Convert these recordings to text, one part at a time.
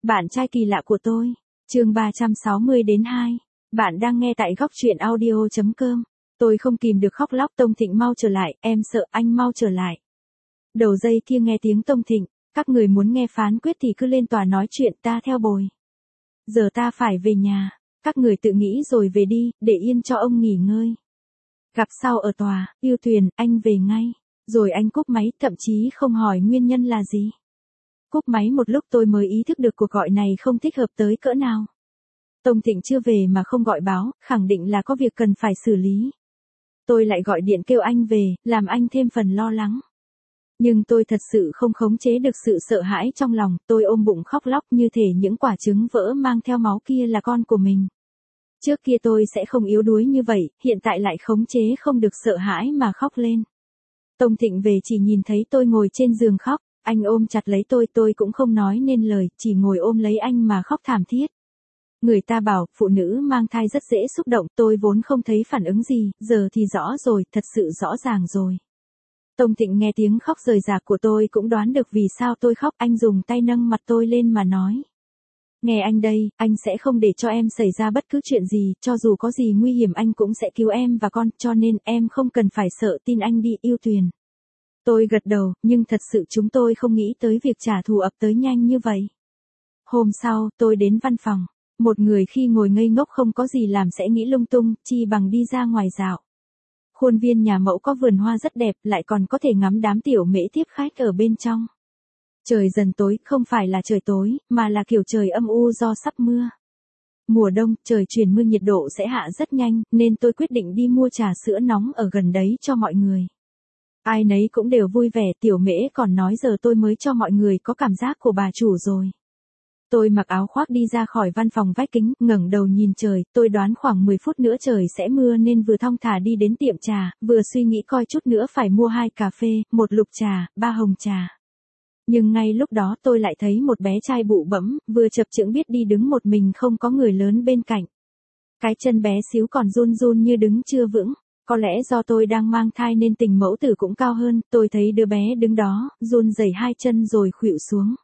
Bạn trai kỳ lạ của tôi. Chương 360 đến 2. Bạn đang nghe tại góc truyện audio.com. Tôi không kìm được khóc lóc. Tông Thịnh mau trở lại, em sợ anh mau trở lại. Đầu dây kia nghe tiếng Tông Thịnh, các người muốn nghe phán quyết thì cứ lên tòa nói chuyện, ta theo bồi. Giờ ta phải về nhà, các người tự nghĩ rồi về đi, để yên cho ông nghỉ ngơi. Gặp sau ở tòa, Yêu Tuyền, anh về ngay. Rồi anh cúp máy, thậm chí không hỏi nguyên nhân là gì. Cúp máy một lúc tôi mới ý thức được cuộc gọi này không thích hợp tới cỡ nào. Tông Thịnh chưa về mà không gọi báo, khẳng định là có việc cần phải xử lý. Tôi lại gọi điện kêu anh về, làm anh thêm phần lo lắng. Nhưng tôi thật sự không khống chế được sự sợ hãi trong lòng, tôi ôm bụng khóc lóc như thể những quả trứng vỡ mang theo máu kia là con của mình. Trước kia tôi sẽ không yếu đuối như vậy, hiện tại lại khống chế không được sợ hãi mà khóc lên. Tông Thịnh về chỉ nhìn thấy tôi ngồi trên giường khóc, anh ôm chặt lấy tôi cũng không nói nên lời, chỉ ngồi ôm lấy anh mà khóc thảm thiết. Người ta bảo, phụ nữ mang thai rất dễ xúc động, tôi vốn không thấy phản ứng gì, giờ thì rõ rồi, thật sự rõ ràng rồi. Tông Thịnh nghe tiếng khóc rời rạc của tôi cũng đoán được vì sao tôi khóc, anh dùng tay nâng mặt tôi lên mà nói. Nghe anh đây, anh sẽ không để cho em xảy ra bất cứ chuyện gì, cho dù có gì nguy hiểm anh cũng sẽ cứu em và con, cho nên em không cần phải sợ, tin anh đi, Yêu Tuyền. Tôi gật đầu, nhưng thật sự chúng tôi không nghĩ tới việc trả thù ập tới nhanh như vậy. Hôm sau, tôi đến văn phòng. Một người khi ngồi ngây ngốc không có gì làm sẽ nghĩ lung tung, chi bằng đi ra ngoài dạo. Khuôn viên nhà mẫu có vườn hoa rất đẹp, lại còn có thể ngắm đám tiểu mễ tiếp khách ở bên trong. Trời dần tối, không phải là trời tối, mà là kiểu trời âm u do sắp mưa. Mùa đông, trời chuyển mưa nhiệt độ sẽ hạ rất nhanh, nên tôi quyết định đi mua trà sữa nóng ở gần đấy cho mọi người. Ai nấy cũng đều vui vẻ, tiểu mễ còn nói giờ tôi mới cho mọi người có cảm giác của bà chủ rồi. Tôi mặc áo khoác đi ra khỏi văn phòng vách kính, ngẩng đầu nhìn trời, tôi đoán khoảng 10 phút nữa trời sẽ mưa nên vừa thong thả đi đến tiệm trà, vừa suy nghĩ coi chút nữa phải mua 2 cà phê, 1 lục trà, 3 hồng trà. Nhưng ngay lúc đó tôi lại thấy một bé trai bụ bẫm, vừa chập chững biết đi đứng một mình không có người lớn bên cạnh. Cái chân bé xíu còn run run như đứng chưa vững. Có lẽ do tôi đang mang thai nên tình mẫu tử cũng cao hơn, tôi thấy đứa bé đứng đó, run rẩy 2 chân rồi khuỵu xuống.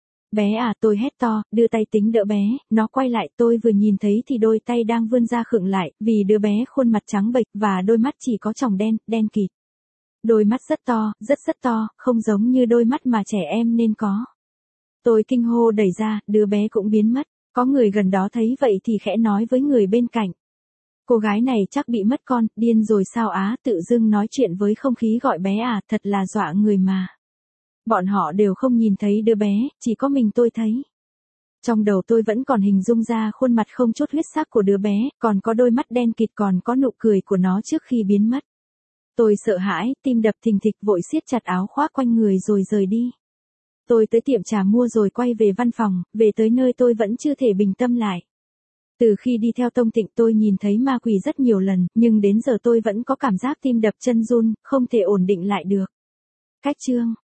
Bé à, tôi hét to, đưa tay tính đỡ bé, nó quay lại, tôi vừa nhìn thấy thì đôi tay đang vươn ra khựng lại, vì đứa bé khuôn mặt trắng bệch và đôi mắt chỉ có tròng đen, đen kịt. Đôi mắt rất to, rất to, không giống như đôi mắt mà trẻ em nên có. Tôi kinh hô đẩy ra, đứa bé cũng biến mất, có người gần đó thấy vậy thì khẽ nói với người bên cạnh. Cô gái này chắc bị mất con, điên rồi sao á, tự dưng nói chuyện với không khí gọi bé à, thật là dọa người mà. Bọn họ đều không nhìn thấy đứa bé, chỉ có mình tôi thấy. Trong đầu tôi vẫn còn hình dung ra khuôn mặt không chút huyết sắc của đứa bé, còn có đôi mắt đen kịt, còn có nụ cười của nó trước khi biến mất. Tôi sợ hãi, tim đập thình thịch, vội siết chặt áo khoác quanh người rồi rời đi. Tôi tới tiệm trà mua rồi quay về văn phòng, về tới nơi tôi vẫn chưa thể bình tâm lại. Từ khi đi theo Tông Thịnh tôi nhìn thấy ma quỷ rất nhiều lần, nhưng đến giờ tôi vẫn có cảm giác tim đập chân run, không thể ổn định lại được. Cách chương